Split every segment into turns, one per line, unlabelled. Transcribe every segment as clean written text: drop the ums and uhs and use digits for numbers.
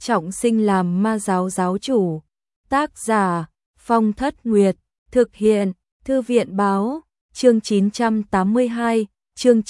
trọng sinh làm ma giáo giáo chủ. Tác giả Phong Thất Nguyệt, thực hiện Thư viện Báo, chương 982, chương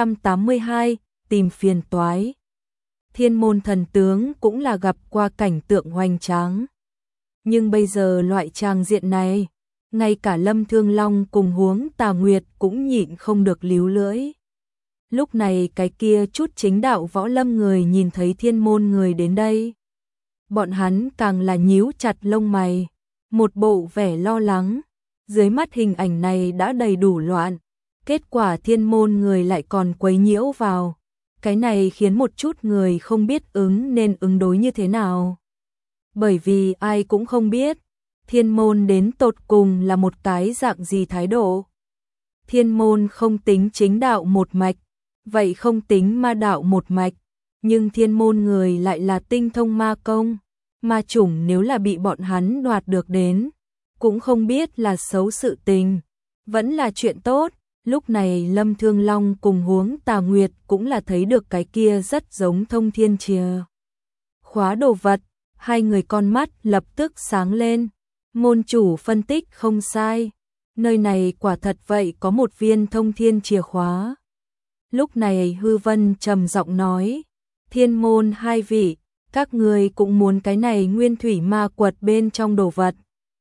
982, tìm phiền toái. Thiên môn thần tướng cũng là gặp qua cảnh tượng hoành tráng. Nhưng bây giờ loại tràng diện này, ngay cả Lâm Thương Long cùng Huống Tà Nguyệt cũng nhịn không được líu lưỡi. Lúc này cái kia chút chính đạo võ lâm người nhìn thấy thiên môn người đến đây. Bọn hắn càng là nhíu chặt lông mày, một bộ vẻ lo lắng. Dưới mắt hình ảnh này đã đầy đủ loạn, kết quả thiên môn người lại còn quấy nhiễu vào. Cái này khiến một chút người không biết nên ứng đối như thế nào. Bởi vì ai cũng không biết, thiên môn đến tột cùng là một cái dạng gì thái độ. Thiên môn không tính chính đạo một mạch, vậy không tính ma đạo một mạch, nhưng thiên môn người lại là tinh thông ma công, ma chủng nếu là bị bọn hắn đoạt được đến, cũng không biết là xấu sự tình, vẫn là chuyện tốt. Lúc này Lâm Thương Long cùng Huống Tà Nguyệt cũng là thấy được cái kia rất giống thông thiên chìa khóa đồ vật, hai người con mắt lập tức sáng lên. Môn chủ phân tích không sai, nơi này quả thật vậy có một viên thông thiên chìa khóa. Lúc này Hư Vân trầm giọng nói, thiên môn hai vị, các người cũng muốn cái này nguyên thủy ma quật bên trong đồ vật.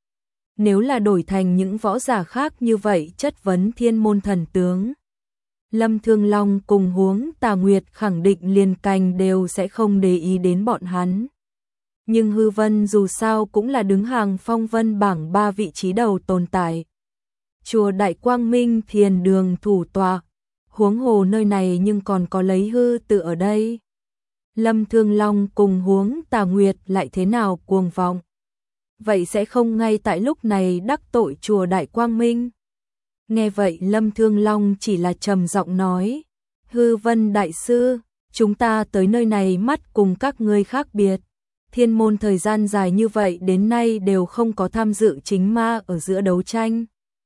Nếu là đổi thành những võ giả khác như vậy chất vấn thiên môn thần tướng, Lâm Thương Long cùng Huống Tà Nguyệt khẳng định liền cành đều sẽ không để ý đến bọn hắn. Nhưng Hư Vân dù sao cũng là đứng hàng phong vân bảng 3 vị trí đầu tồn tại. Chùa Đại Quang Minh Thiền Đường thủ tọa, huống hồ nơi này nhưng còn có lấy hư tự ở đây. Lâm Thương Long cùng Huống Tà Nguyệt lại thế nào cuồng vọng. Vậy sẽ không ngay tại lúc này đắc tội chùa Đại Quang Minh. Nghe vậy Lâm Thương Long chỉ là trầm giọng nói, Hư Vân đại sư, chúng ta tới nơi này mắt cùng các ngươi khác biệt. Thiên môn thời gian dài như vậy đến nay đều không có tham dự chính ma ở giữa đấu tranh.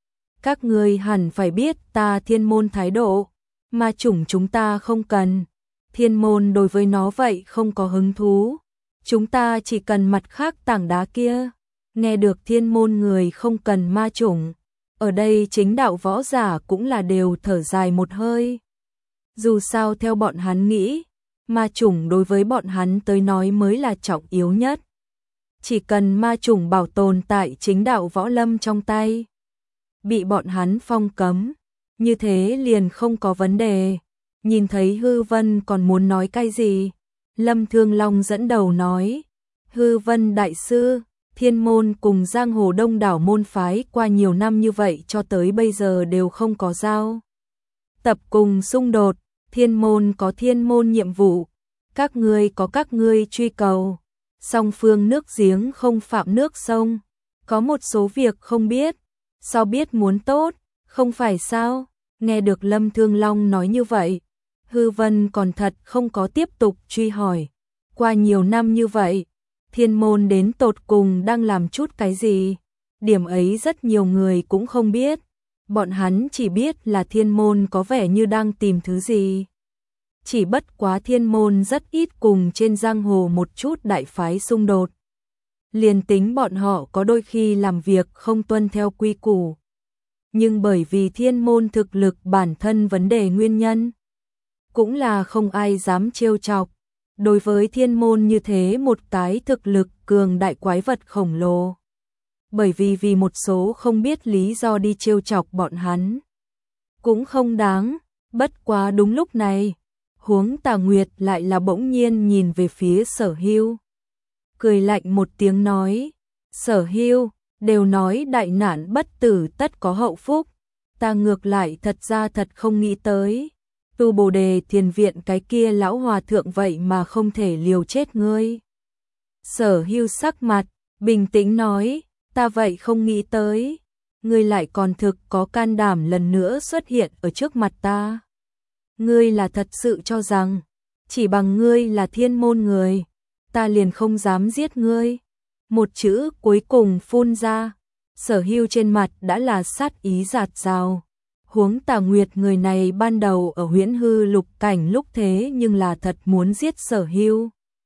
Các ngươi hẳn phải biết ta thiên môn thái độ, ma chủng chúng ta không cần. Thiên môn đối với nó vậy không có hứng thú. Chúng ta chỉ cần mặt khác tảng đá kia. Nghe được thiên môn người không cần ma chủng, ở đây chính đạo võ giả cũng là đều thở dài một hơi. Dù sao theo bọn hắn nghĩ, ma chủng đối với bọn hắn tới nói mới là trọng yếu nhất. Chỉ cần ma chủng bảo tồn tại chính đạo võ lâm trong tay, bị bọn hắn phong cấm, như thế liền không có vấn đề. Nhìn thấy Hư Vân còn muốn nói cái gì, Lâm Thương Long dẫn đầu nói, Hư Vân đại sư, thiên môn cùng giang hồ đông đảo môn phái qua nhiều năm như vậy cho tới bây giờ đều không có giao tập cùng xung đột. Thiên môn có thiên môn nhiệm vụ, các ngươi có các ngươi truy cầu, song phương nước giếng không phạm nước sông. Có một số việc không biết, sao biết muốn tốt, không phải sao? Nghe được Lâm Thương Long nói như vậy, Hư Vân còn thật không có tiếp tục truy hỏi. Qua nhiều năm như vậy, thiên môn đến tột cùng đang làm chút cái gì? Điểm ấy rất nhiều người cũng không biết. Bọn hắn chỉ biết là thiên môn có vẻ như đang tìm thứ gì. Chỉ bất quá thiên môn rất ít cùng trên giang hồ một chút đại phái xung đột. Liền tính bọn họ có đôi khi làm việc không tuân theo quy củ. Nhưng bởi vì thiên môn thực lực bản thân vấn đề nguyên nhân, cũng là không ai dám trêu chọc. Đối với thiên môn như thế một cái thực lực cường đại quái vật khổng lồ. Bởi vì một số không biết lý do đi trêu chọc bọn hắn. Cũng không đáng, bất quá đúng lúc này, Huống Tà Nguyệt lại là bỗng nhiên nhìn về phía Sở Hưu. Cười lạnh một tiếng nói, Sở Hưu, đều nói đại nạn bất tử tất có hậu phúc. Ta ngược lại thật ra thật không nghĩ tới. Tu Bồ Đề Thiền Viện cái kia lão hòa thượng vậy mà không thể liều chết ngươi. Sở Hưu sắc mặt, bình tĩnh nói, ta vậy không nghĩ tới. Ngươi lại còn thực có can đảm lần nữa xuất hiện ở trước mặt ta. Ngươi là thật sự cho rằng, chỉ bằng ngươi là thiên môn người, ta liền không dám giết ngươi. Một chữ cuối cùng phun ra, Sở Hưu trên mặt đã là sát ý rạt rào. Huống Tà Nguyệt người này ban đầu ở Huyễn Hư Lục cảnh lúc thế nhưng là thật muốn giết Sở Hưu.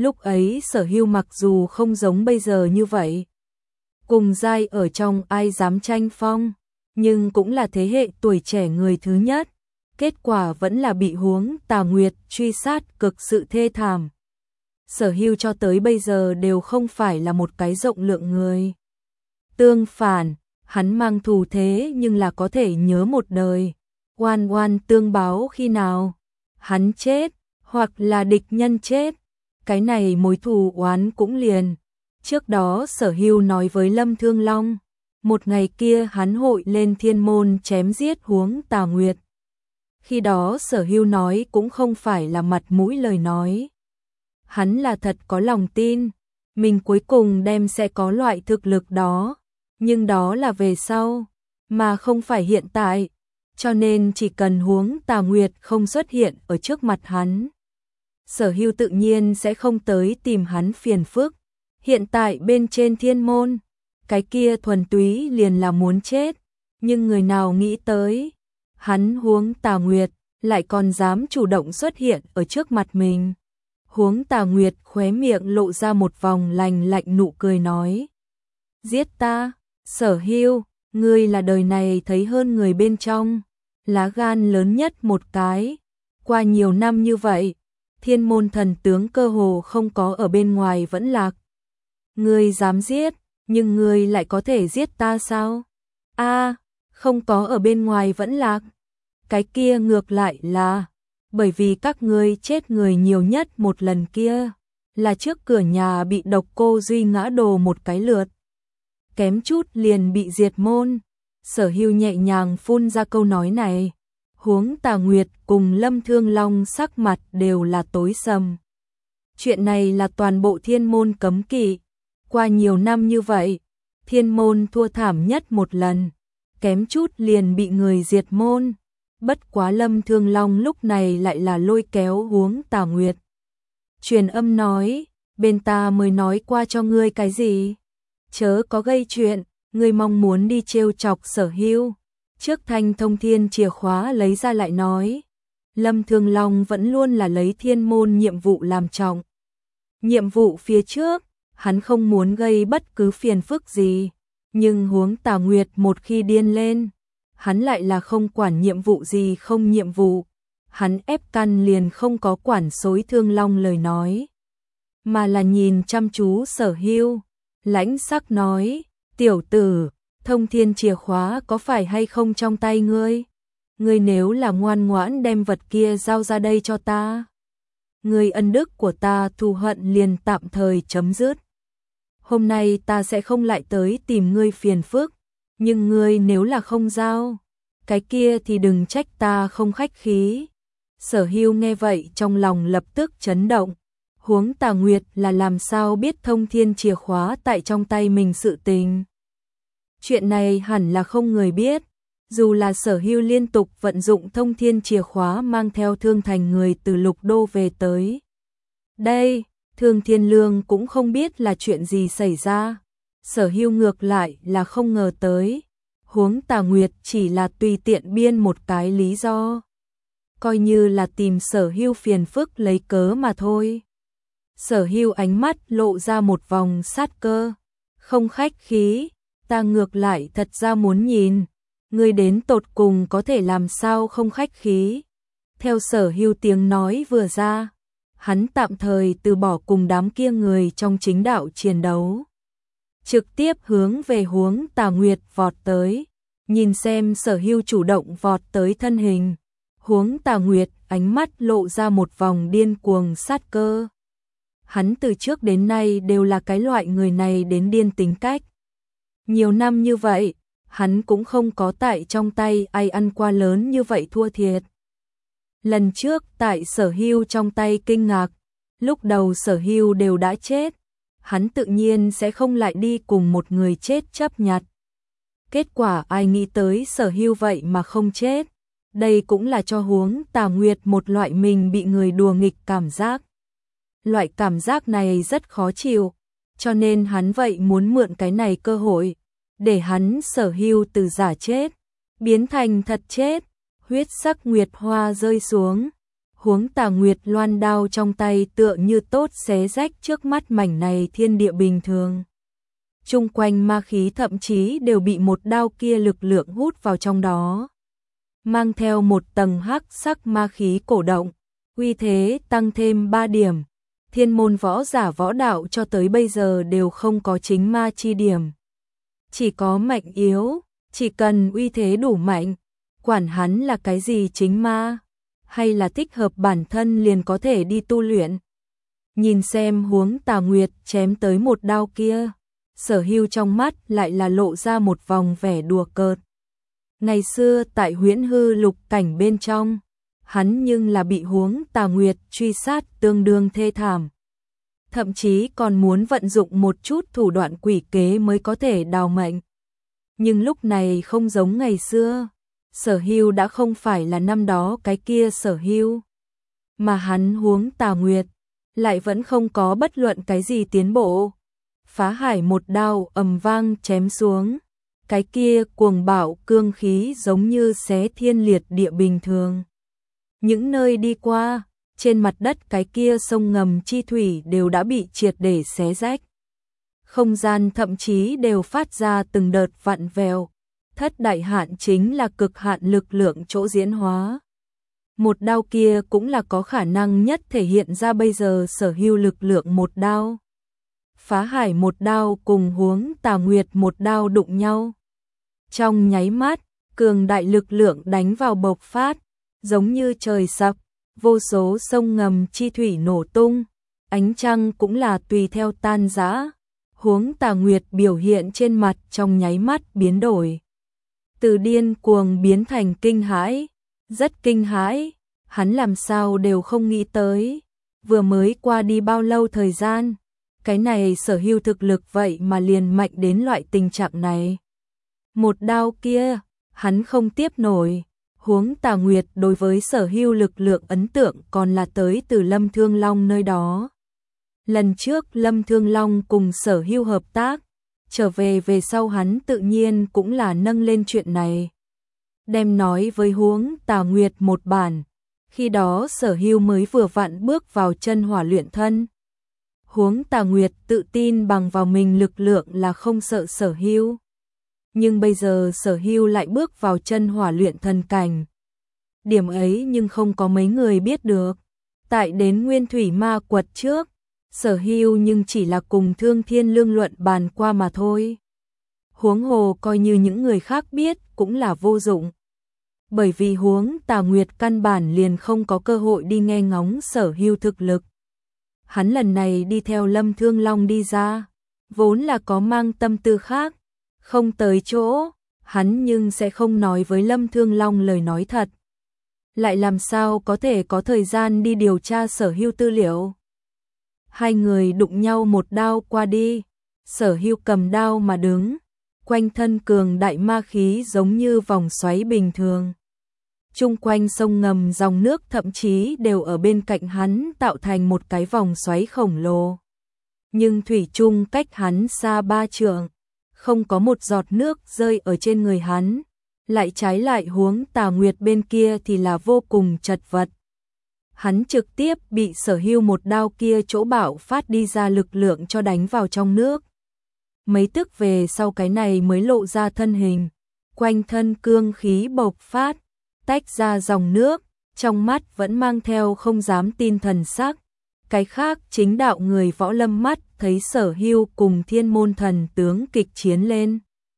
Lúc ấy Sở Hưu mặc dù không giống bây giờ như vậy, cùng giai ở trong ai dám tranh phong, nhưng cũng là thế hệ tuổi trẻ người thứ nhất. Kết quả vẫn là bị Huống Tà Nguyệt truy sát cực sự thê thảm. Sở Hưu cho tới bây giờ đều không phải là một cái rộng lượng người. Tương phản, hắn mang thù thế nhưng là có thể nhớ một đời. Oan oan tương báo khi nào hắn chết, hoặc là địch nhân chết, cái này mối thù oán cũng liền. Trước đó Sở Hưu nói với Lâm Thương Long, một ngày kia hắn hội lên thiên môn chém giết Huống Tà Nguyệt. Khi đó Sở Hưu nói cũng không phải là mặt mũi lời nói. Hắn là thật có lòng tin, mình cuối cùng đem sẽ có loại thực lực đó, nhưng đó là về sau, mà không phải hiện tại, cho nên chỉ cần Huống Tà Nguyệt không xuất hiện ở trước mặt hắn, Sở Hưu tự nhiên sẽ không tới tìm hắn phiền phức. Hiện tại bên trên thiên môn, cái kia thuần túy liền là muốn chết, nhưng người nào nghĩ tới, hắn Huống Tà Nguyệt lại còn dám chủ động xuất hiện ở trước mặt mình. Huống Tà Nguyệt khóe miệng lộ ra một vòng lạnh lạnh nụ cười nói: giết ta, Sở Hưu, ngươi là đời này thấy hơn người bên trong, lá gan lớn nhất một cái. Qua nhiều năm như vậy, thiên môn thần tướng cơ hồ không có ở bên ngoài vẫn lạc. Ngươi dám giết, nhưng ngươi lại có thể giết ta sao? Không có ở bên ngoài vẫn lạc. Cái kia ngược lại là, bởi vì các ngươi chết người nhiều nhất một lần kia, là trước cửa nhà bị Độc Cô Duy ngã đổ một cái lượt. Kém chút liền bị diệt môn. Sở Hưu nhẹ nhàng phun ra câu nói này. Huống Tà Nguyệt cùng Lâm Thương Long sắc mặt đều là tối sầm. Chuyện này là toàn bộ thiên môn cấm kỵ. Qua nhiều năm như vậy, thiên môn thua thảm nhất một lần, kém chút liền bị người diệt môn. Bất quá Lâm Thương Long lúc này lại là lôi kéo Huống Tà Nguyệt. Truyền âm nói, bên ta mới nói qua cho ngươi cái gì? Chớ có gây chuyện, ngươi mong muốn đi trêu chọc Sở Hưu. Trước thanh thông thiên chìa khóa lấy ra lại nói. Lâm Thương Long vẫn luôn là lấy thiên môn nhiệm vụ làm trọng. Nhiệm vụ phía trước, hắn không muốn gây bất cứ phiền phức gì. Nhưng Huống Tà Nguyệt một khi điên lên, hắn lại là không quản nhiệm vụ gì không nhiệm vụ. Hắn ép căn liền không có quản xối Thương Long lời nói, mà là nhìn chăm chú Sở Hưu, lãnh sắc nói, tiểu tử, thông thiên chìa khóa có phải hay không trong tay ngươi? Ngươi nếu là ngoan ngoãn đem vật kia giao ra đây cho ta, ngươi ân đức của ta thù hận liền tạm thời chấm dứt. Hôm nay ta sẽ không lại tới tìm ngươi phiền phức, nhưng ngươi nếu là không giao, cái kia thì đừng trách ta không khách khí. Sở Hưu nghe vậy trong lòng lập tức chấn động. Huống Tà Nguyệt là làm sao biết thông thiên chìa khóa tại trong tay mình sự tình? Chuyện này hẳn là không người biết, dù là Sở Hưu liên tục vận dụng thông thiên chìa khóa mang theo Thương Thành người từ Lục Đô về tới. Đây, Thương Thiên Lương cũng không biết là chuyện gì xảy ra. Sở Hưu ngược lại là không ngờ tới. Huống Tà Nguyệt chỉ là tùy tiện biên một cái lý do, coi như là tìm Sở Hưu phiền phức lấy cớ mà thôi. Sở Hưu ánh mắt lộ ra một vòng sát cơ. Không khách khí, ta ngược lại thật ra muốn nhìn, ngươi đến tột cùng có thể làm sao không khách khí. Theo Sở Hưu tiếng nói vừa ra, hắn tạm thời từ bỏ cùng đám kia người trong chính đạo chiến đấu, trực tiếp hướng về Huống Tà Nguyệt vọt tới. Nhìn xem Sở Hưu chủ động vọt tới thân hình, Huống Tà Nguyệt ánh mắt lộ ra một vòng điên cuồng sát cơ. Hắn từ trước đến nay đều là cái loại người này đến điên tính cách. Nhiều năm như vậy, hắn cũng không có tại trong tay ai ăn qua lớn như vậy thua thiệt. Lần trước tại Sở Hưu trong tay kinh ngạc, lúc đầu Sở Hưu đều đã chết, hắn tự nhiên sẽ không lại đi cùng một người chết chấp nhặt. Kết quả ai nghĩ tới Sở Hưu vậy mà không chết. Đây cũng là cho Huống Tà Nguyệt một loại mình bị người đùa nghịch cảm giác. Loại cảm giác này rất khó chịu, cho nên hắn vậy muốn mượn cái này cơ hội, để hắn Sở Hưu từ giả chết biến thành thật chết. Huyết sắc nguyệt hoa rơi xuống, Huống Tà Nguyệt loan đao trong tay tựa như tốt xé rách trước mắt mảnh này thiên địa bình thường. Chung quanh ma khí thậm chí đều bị một đao kia lực lượng hút vào trong đó. Mang theo một tầng hắc sắc ma khí cổ động, uy thế tăng thêm 3 điểm. Thiên môn võ giả võ đạo cho tới bây giờ đều không có chính ma chi điểm. Chỉ có mạnh yếu, chỉ cần uy thế đủ mạnh, quản hắn là cái gì chính ma, hay là thích hợp bản thân liền có thể đi tu luyện. Nhìn xem Huống Tà Nguyệt chém tới một đao kia, Sở Hưu trong mắt lại là lộ ra một vòng vẻ đùa cợt. Ngày xưa tại Huyễn Hư Lục cảnh bên trong, hắn nhưng là bị Huống Tà Nguyệt truy sát tương đương thê thảm. Thậm chí còn muốn vận dụng một chút thủ đoạn quỷ kế mới có thể đào mệnh. Nhưng lúc này không giống ngày xưa, Sở Hưu đã không phải là năm đó cái kia Sở Hưu, mà hắn Huống Tà Nguyệt lại vẫn không có bất luận cái gì tiến bộ. Phá hải một đao ầm vang chém xuống, cái kia cuồng bạo cương khí giống như xé thiên liệt địa bình thường. Những nơi đi qua, trên mặt đất cái kia sông ngầm chi thủy đều đã bị triệt để xé rách. Không gian thậm chí đều phát ra từng đợt vặn vẹo. Thất đại hạn chính là cực hạn lực lượng chỗ diễn hóa. Một đao kia cũng là có khả năng nhất thể hiện ra bây giờ Sở Hưu lực lượng một đao. Phá hải một đao cùng Huống Tà Nguyệt một đao đụng nhau. Trong nháy mắt, cường đại lực lượng đánh vào bộc phát, giống như trời sập, vô số sông ngầm chi thủy nổ tung, ánh trăng cũng là tùy theo tan rã. Huống Tà Nguyệt biểu hiện trên mặt trong nháy mắt biến đổi. Từ điên cuồng biến thành kinh hãi, rất kinh hãi, hắn làm sao đều không nghĩ tới. Vừa mới qua đi bao lâu thời gian, cái này Sở Hưu thực lực vậy mà liền mạnh đến loại tình trạng này. Một đao kia, hắn không tiếp nổi. Huống Tà Nguyệt đối với Sở Hưu lực lượng ấn tượng còn là tới từ Lâm Thương Long nơi đó. Lần trước Lâm Thương Long cùng Sở Hưu hợp tác, trở về sau hắn tự nhiên cũng là nâng lên chuyện này. Đem nói với Huống Tà Nguyệt một bản, khi đó Sở Hưu mới vừa vặn bước vào chân hỏa luyện thân. Huống Tà Nguyệt tự tin bằng vào mình lực lượng là không sợ Sở Hưu. Nhưng bây giờ Sở Hưu lại bước vào chân hỏa luyện thân cảnh. Điểm ấy nhưng không có mấy người biết được. Tại đến Nguyên Thủy Ma Quật trước, Sở Hưu nhưng chỉ là cùng Thương Thiên Lương luận bàn qua mà thôi. Huống hồ coi như những người khác biết cũng là vô dụng. Bởi vì Huống Tà Nguyệt căn bản liền không có cơ hội đi nghe ngóng Sở Hưu thực lực. Hắn lần này đi theo Lâm Thương Long đi ra, vốn là có mang tâm tư khác, không tới chỗ, hắn nhưng sẽ không nói với Lâm Thương Long lời nói thật. Lại làm sao có thể có thời gian đi điều tra Sở Hưu tư liệu. Hai người đụng nhau một đao qua đi, Sở Hưu cầm đao mà đứng, quanh thân cường đại ma khí giống như vòng xoáy bình thường. Chung quanh sông ngầm dòng nước thậm chí đều ở bên cạnh hắn tạo thành một cái vòng xoáy khổng lồ. Nhưng thủy chung cách hắn xa 3 trượng, không có một giọt nước rơi ở trên người hắn. Lại trái lại Huống Tà Nguyệt bên kia thì là vô cùng chật vật. Hắn trực tiếp bị Sở Hưu một đao kia chỗ bạo phát đi ra lực lượng cho đánh vào trong nước. Mấy tức về sau cái này mới lộ ra thân hình, quanh thân cương khí bộc phát, tách ra dòng nước, trong mắt vẫn mang theo không dám tin thần sắc. Cái khác chính đạo người võ lâm mắt thấy Sở Hưu cùng Thiên Môn thần tướng kịch chiến lên.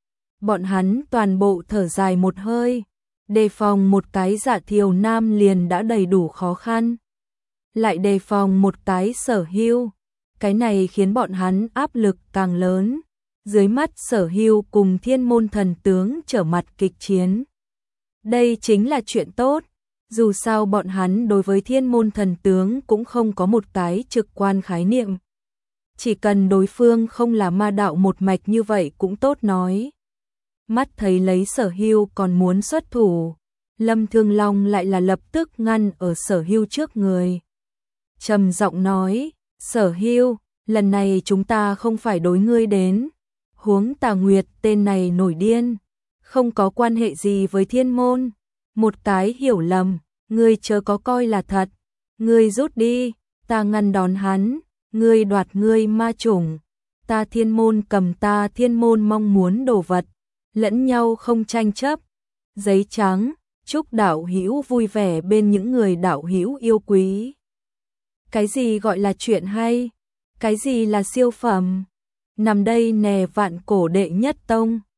Bọn hắn toàn bộ thở dài một hơi, đề phòng một cái Dạ Thiều Nam liền đã đầy đủ khó khăn. Lại đề phòng một cái Sở Hưu, cái này khiến bọn hắn áp lực càng lớn. Dưới mắt Sở Hưu cùng Thiên Môn thần tướng trở mặt kịch chiến. Đây chính là chuyện tốt, dù sao bọn hắn đối với Thiên Môn thần tướng cũng không có một cái trực quan khái niệm. Chỉ cần đối phương không là ma đạo một mạch như vậy cũng tốt nói. Mắt thấy lấy Sở Hưu còn muốn xuất thủ, Lâm Thương Long lại là lập tức ngăn ở Sở Hưu trước người. Trầm giọng nói, Sở Hưu, lần này chúng ta không phải đối ngươi đến. Huống Tà Nguyệt tên này nổi điên, không có quan hệ gì với Thiên Môn. Một cái hiểu lầm, ngươi chớ có coi là thật. Ngươi rút đi, ta ngăn đón hắn, ngươi đoạt ngươi ma chủng, ta thiên môn cầm ta thiên môn mong muốn đồ vật, lẫn nhau không tranh chấp. Giấy trắng, chúc đạo hữu vui vẻ bên những người đạo hữu yêu quý. Cái gì gọi là chuyện hay? Cái gì là siêu phẩm? Nằm đây nè vạn cổ đệ nhất tông.